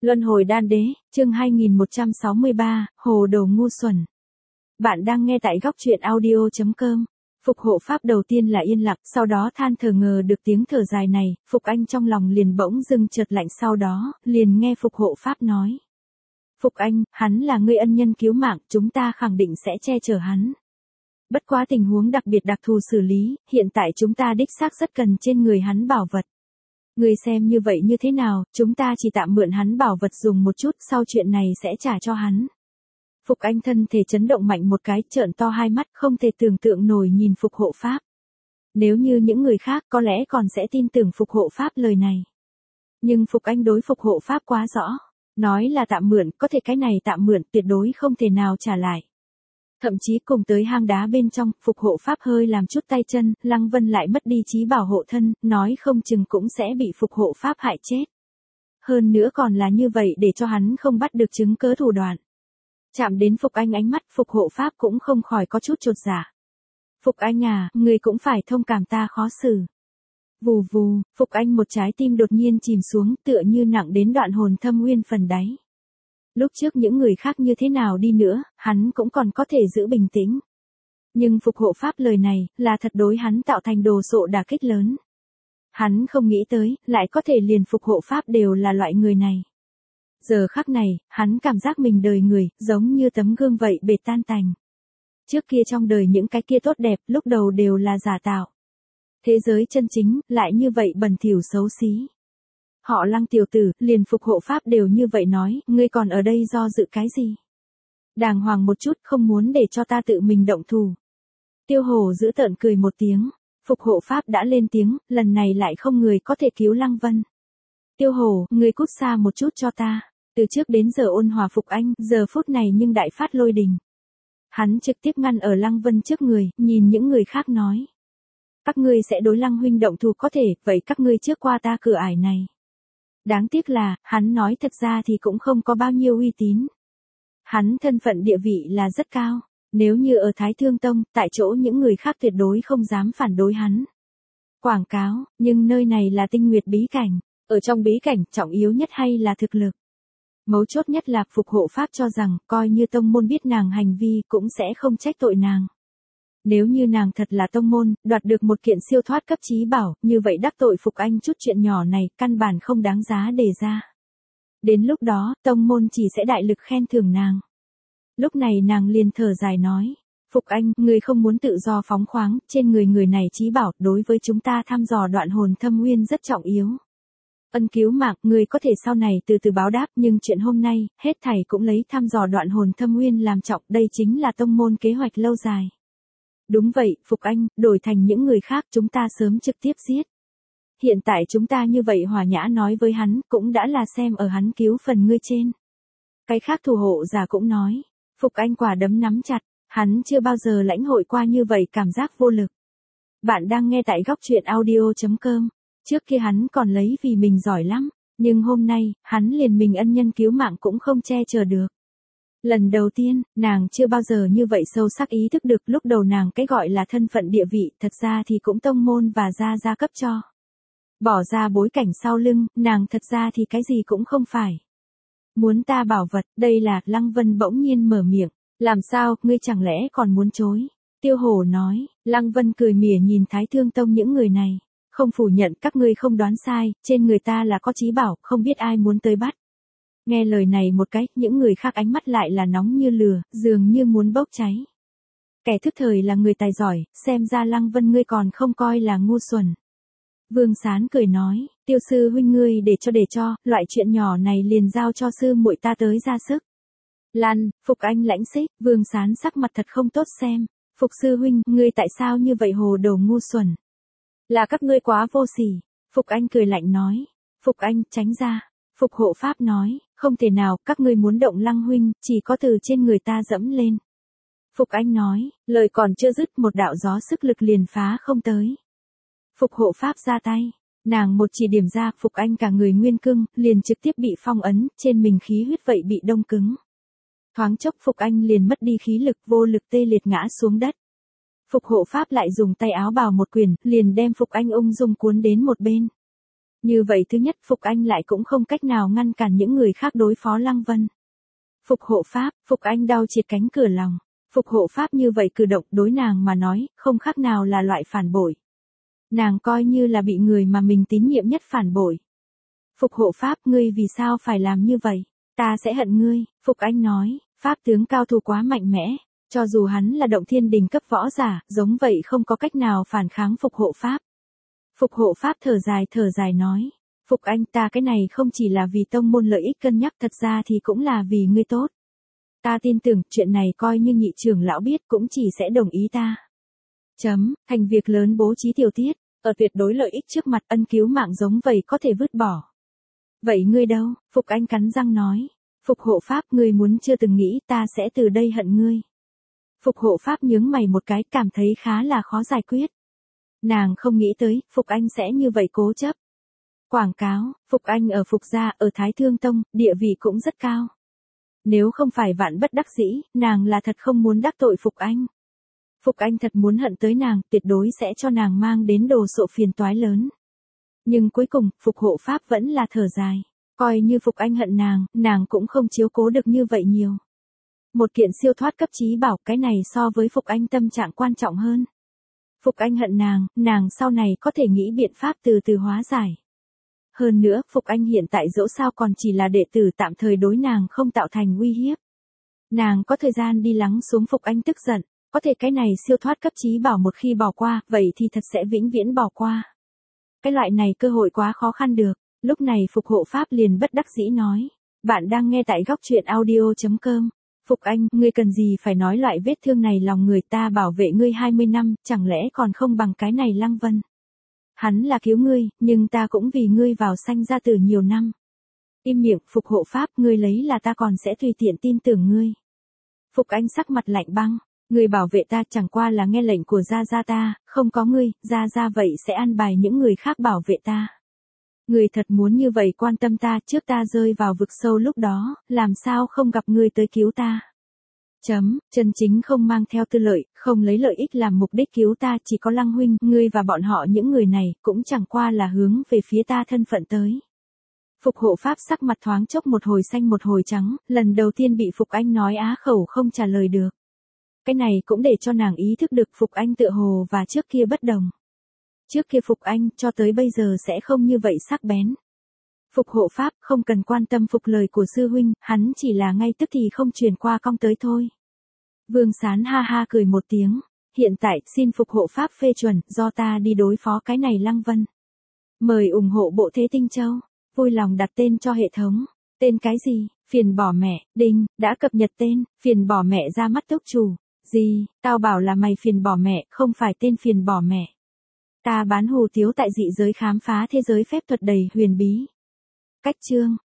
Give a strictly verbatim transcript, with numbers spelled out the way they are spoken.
Luân hồi đan đế, chương hai nghìn một trăm sáu mươi ba, hồ đồ ngu xuẩn. Bạn đang nghe tại góc truyện audio chấm com. Phục hộ pháp đầu tiên là yên lặng, sau đó than thở ngờ được tiếng thở dài này, Phục Anh trong lòng liền bỗng dưng chợt lạnh, sau đó, liền nghe Phục hộ pháp nói. Phục Anh, hắn là người ân nhân cứu mạng, chúng ta khẳng định sẽ che chở hắn. Bất quá tình huống đặc biệt đặc thù xử lý, hiện tại chúng ta đích xác rất cần trên người hắn bảo vật. Người xem như vậy như thế nào, chúng ta chỉ tạm mượn hắn bảo vật dùng một chút, sau chuyện này sẽ trả cho hắn. Phục Anh thân thể chấn động mạnh một cái, trợn to hai mắt, không thể tưởng tượng nổi nhìn Phục hộ pháp. Nếu như những người khác có lẽ còn sẽ tin tưởng Phục hộ pháp lời này. Nhưng Phục Anh đối Phục hộ pháp quá rõ. Nói là tạm mượn, có thể cái này tạm mượn tuyệt đối không thể nào trả lại. Thậm chí cùng tới hang đá bên trong, Phục hộ pháp hơi làm chút tay chân, Lăng Vân lại mất đi trí bảo hộ thân, nói không chừng cũng sẽ bị Phục hộ pháp hại chết. Hơn nữa còn là như vậy để cho hắn không bắt được chứng cớ thủ đoạn. Chạm đến Phục Anh ánh mắt, Phục hộ pháp cũng không khỏi có chút chột dạ. Phục Anh à, người cũng phải thông cảm ta khó xử. Vù vù, Phục Anh một trái tim đột nhiên chìm xuống, tựa như nặng đến đoạn hồn thâm nguyên phần đáy. Lúc trước những người khác như thế nào đi nữa, hắn cũng còn có thể giữ bình tĩnh. Nhưng Phục hộ pháp lời này, là thật đối hắn tạo thành đồ sộ đả kích lớn. Hắn không nghĩ tới, lại có thể liền Phục hộ pháp đều là loại người này. Giờ khắc này, hắn cảm giác mình đời người, giống như tấm gương vậy bệt tan tành. Trước kia trong đời những cái kia tốt đẹp, lúc đầu đều là giả tạo. Thế giới chân chính, lại như vậy bẩn thỉu xấu xí. Họ Lăng tiểu tử, liền Phục hộ pháp đều như vậy nói, ngươi còn ở đây do dự cái gì? Đàng hoàng một chút, không muốn để cho ta tự mình động thủ. Tiêu Hổ giữ tợn cười một tiếng, Phục hộ pháp đã lên tiếng, lần này lại không người có thể cứu Lăng Vân. Tiêu Hổ, ngươi cút xa một chút cho ta, từ trước đến giờ ôn hòa Phục Anh, giờ phút này nhưng đại phát lôi đình. Hắn trực tiếp ngăn ở Lăng Vân trước người, nhìn những người khác nói. Các ngươi sẽ đối Lăng huynh động thủ có thể, vậy các ngươi trước qua ta cửa ải này. Đáng tiếc là, hắn nói thật ra thì cũng không có bao nhiêu uy tín. Hắn thân phận địa vị là rất cao, nếu như ở Thái Thương Tông, tại chỗ những người khác tuyệt đối không dám phản đối hắn. Quảng cáo, nhưng nơi này là Tinh Nguyệt bí cảnh, ở trong bí cảnh, trọng yếu nhất hay là thực lực. Mấu chốt nhất là Phục hộ pháp cho rằng, coi như tông môn biết nàng hành vi cũng sẽ không trách tội nàng. Nếu như nàng thật là tông môn, đoạt được một kiện siêu thoát cấp chí bảo, như vậy đắc tội Phục Anh chút chuyện nhỏ này, căn bản không đáng giá đề ra. Đến lúc đó, tông môn chỉ sẽ đại lực khen thưởng nàng. Lúc này nàng liền thở dài nói, Phục Anh, người không muốn tự do phóng khoáng, trên người người này chí bảo, đối với chúng ta thăm dò đoạn hồn thâm nguyên rất trọng yếu. Ân cứu mạng, người có thể sau này từ từ báo đáp, nhưng chuyện hôm nay, hết thảy cũng lấy thăm dò đoạn hồn thâm nguyên làm trọng, đây chính là tông môn kế hoạch lâu dài. Đúng vậy, Phục Anh, đổi thành những người khác chúng ta sớm trực tiếp giết. Hiện tại chúng ta như vậy hòa nhã nói với hắn, cũng đã là xem ở hắn cứu phần ngươi trên. Cái khác thủ hộ giả cũng nói, Phục Anh quả đấm nắm chặt, hắn chưa bao giờ lãnh hội qua như vậy cảm giác vô lực. Bạn đang nghe tại góc truyện audio chấm com, trước kia hắn còn lấy vì mình giỏi lắm, nhưng hôm nay, hắn liền mình ân nhân cứu mạng cũng không che chở được. Lần đầu tiên, nàng chưa bao giờ như vậy sâu sắc ý thức được lúc đầu nàng cái gọi là thân phận địa vị, thật ra thì cũng tông môn và gia gia cấp cho. Bỏ ra bối cảnh sau lưng, nàng thật ra thì cái gì cũng không phải. Muốn ta bảo vật, đây là, Lăng Vân bỗng nhiên mở miệng, làm sao, ngươi chẳng lẽ còn muốn chối? Tiêu Hổ nói, Lăng Vân cười mỉa nhìn Thái Thương Tông những người này, không phủ nhận các ngươi không đoán sai, trên người ta là có chí bảo, không biết ai muốn tới bắt. Nghe lời này một cái, những người khác ánh mắt lại là nóng như lửa, dường như muốn bốc cháy. Kẻ thức thời là người tài giỏi, xem ra Lăng Vân ngươi còn không coi là ngu xuẩn. Vương Sán cười nói, Tiêu sư huynh ngươi để cho để cho, loại chuyện nhỏ này liền giao cho sư muội ta tới ra sức. Lan, Phục Anh lãnh xích, Vương Sán sắc mặt thật không tốt xem. Phục sư huynh, ngươi tại sao như vậy hồ đồ ngu xuẩn? Là các ngươi quá vô sỉ. Phục Anh cười lạnh nói. Phục Anh, tránh ra. Phục hộ pháp nói, không thể nào, các ngươi muốn động Lăng huynh, chỉ có từ trên người ta dẫm lên. Phục Anh nói, lời còn chưa dứt, một đạo gió sức lực liền phá không tới. Phục hộ pháp ra tay, nàng một chỉ điểm ra, Phục Anh cả người nguyên cưng, liền trực tiếp bị phong ấn, trên mình khí huyết vậy bị đông cứng. Thoáng chốc Phục Anh liền mất đi khí lực, vô lực tê liệt ngã xuống đất. Phục hộ pháp lại dùng tay áo bào một quyền, liền đem Phục Anh ung dung cuốn đến một bên. Như vậy thứ nhất Phục Anh lại cũng không cách nào ngăn cản những người khác đối phó Lăng Vân. Phục hộ pháp, Phục Anh đau triệt cánh cửa lòng. Phục hộ pháp như vậy cử động đối nàng mà nói, không khác nào là loại phản bội. Nàng coi như là bị người mà mình tín nhiệm nhất phản bội. Phục hộ pháp, ngươi vì sao phải làm như vậy? Ta sẽ hận ngươi, Phục Anh nói, pháp tướng cao thủ quá mạnh mẽ, cho dù hắn là động thiên đình cấp võ giả, giống vậy không có cách nào phản kháng phục hộ pháp. Phục hộ pháp thở dài thở dài nói, Phục Anh, ta cái này không chỉ là vì tông môn lợi ích cân nhắc, thật ra thì cũng là vì ngươi tốt. Ta tin tưởng chuyện này coi như nhị trưởng lão biết cũng chỉ sẽ đồng ý ta. Chấm, thành việc lớn bố trí tiểu tiết, ở tuyệt đối lợi ích trước mặt ân cứu mạng giống vậy có thể vứt bỏ. Vậy ngươi đâu? Phục Anh cắn răng nói. Phục hộ pháp, ngươi muốn chưa từng nghĩ ta sẽ từ đây hận ngươi. Phục hộ pháp nhướng mày một cái, cảm thấy khá là khó giải quyết. Nàng không nghĩ tới, Phục Anh sẽ như vậy cố chấp. Quảng cáo, Phục Anh ở Phục gia, ở Thái Thương Tông, địa vị cũng rất cao. Nếu không phải vạn bất đắc dĩ, nàng là thật không muốn đắc tội Phục Anh. Phục Anh thật muốn hận tới nàng, tuyệt đối sẽ cho nàng mang đến đồ sộ phiền toái lớn. Nhưng cuối cùng, Phục hộ pháp vẫn là thở dài. Coi như Phục Anh hận nàng, nàng cũng không chiếu cố được như vậy nhiều. Một kiện siêu thoát cấp trí bảo, cái này so với Phục Anh tâm trạng quan trọng hơn. Phục Anh hận nàng, nàng sau này có thể nghĩ biện pháp từ từ hóa giải. Hơn nữa, Phục Anh hiện tại dẫu sao còn chỉ là đệ tử tạm thời đối nàng không tạo thành uy hiếp. Nàng có thời gian đi lắng xuống Phục Anh tức giận, có thể cái này siêu thoát cấp trí bảo một khi bỏ qua, vậy thì thật sẽ vĩnh viễn bỏ qua. Cái loại này cơ hội quá khó khăn được, lúc này Phục hộ pháp liền bất đắc dĩ nói. Bạn đang nghe tại góc truyện audio chấm com. Phục Anh, ngươi cần gì phải nói loại vết thương này lòng người, ta bảo vệ ngươi hai mươi năm, chẳng lẽ còn không bằng cái này Lăng Vân. Hắn là cứu ngươi, nhưng ta cũng vì ngươi vào sanh ra tử nhiều năm. Im miệng, Phục hộ pháp, ngươi lấy là ta còn sẽ tùy tiện tin tưởng ngươi. Phục Anh sắc mặt lạnh băng, ngươi bảo vệ ta chẳng qua là nghe lệnh của gia gia ta, không có ngươi, gia gia vậy sẽ an bài những người khác bảo vệ ta. Ngươi thật muốn như vậy quan tâm ta, trước ta rơi vào vực sâu lúc đó, làm sao không gặp ngươi tới cứu ta. Chấm, chân chính không mang theo tư lợi, không lấy lợi ích làm mục đích cứu ta, chỉ có Lăng huynh, ngươi và bọn họ những người này, cũng chẳng qua là hướng về phía ta thân phận tới. Phục hộ pháp sắc mặt thoáng chốc một hồi xanh một hồi trắng, lần đầu tiên bị Phục Anh nói á khẩu không trả lời được. Cái này cũng để cho nàng ý thức được Phục Anh tựa hồ và trước kia bất đồng. Trước kia Phục Anh, cho tới bây giờ sẽ không như vậy sắc bén. Phục hộ pháp, không cần quan tâm Phục lời của sư huynh, hắn chỉ là ngay tức thì không truyền qua cong tới thôi. Vương Sán ha ha cười một tiếng, hiện tại, xin Phục hộ pháp phê chuẩn, do ta đi đối phó cái này Lăng Vân. Mời ủng hộ bộ Thế Tinh Châu, vui lòng đặt tên cho hệ thống. Tên cái gì? Phiền bỏ mẹ, đinh, đã cập nhật tên, phiền bỏ mẹ ra mắt tốc chủ. Gì, tao bảo là mày phiền bỏ mẹ, không phải tên phiền bỏ mẹ. Ta bán hù tiếu tại dị giới khám phá thế giới phép thuật đầy huyền bí. Cách chương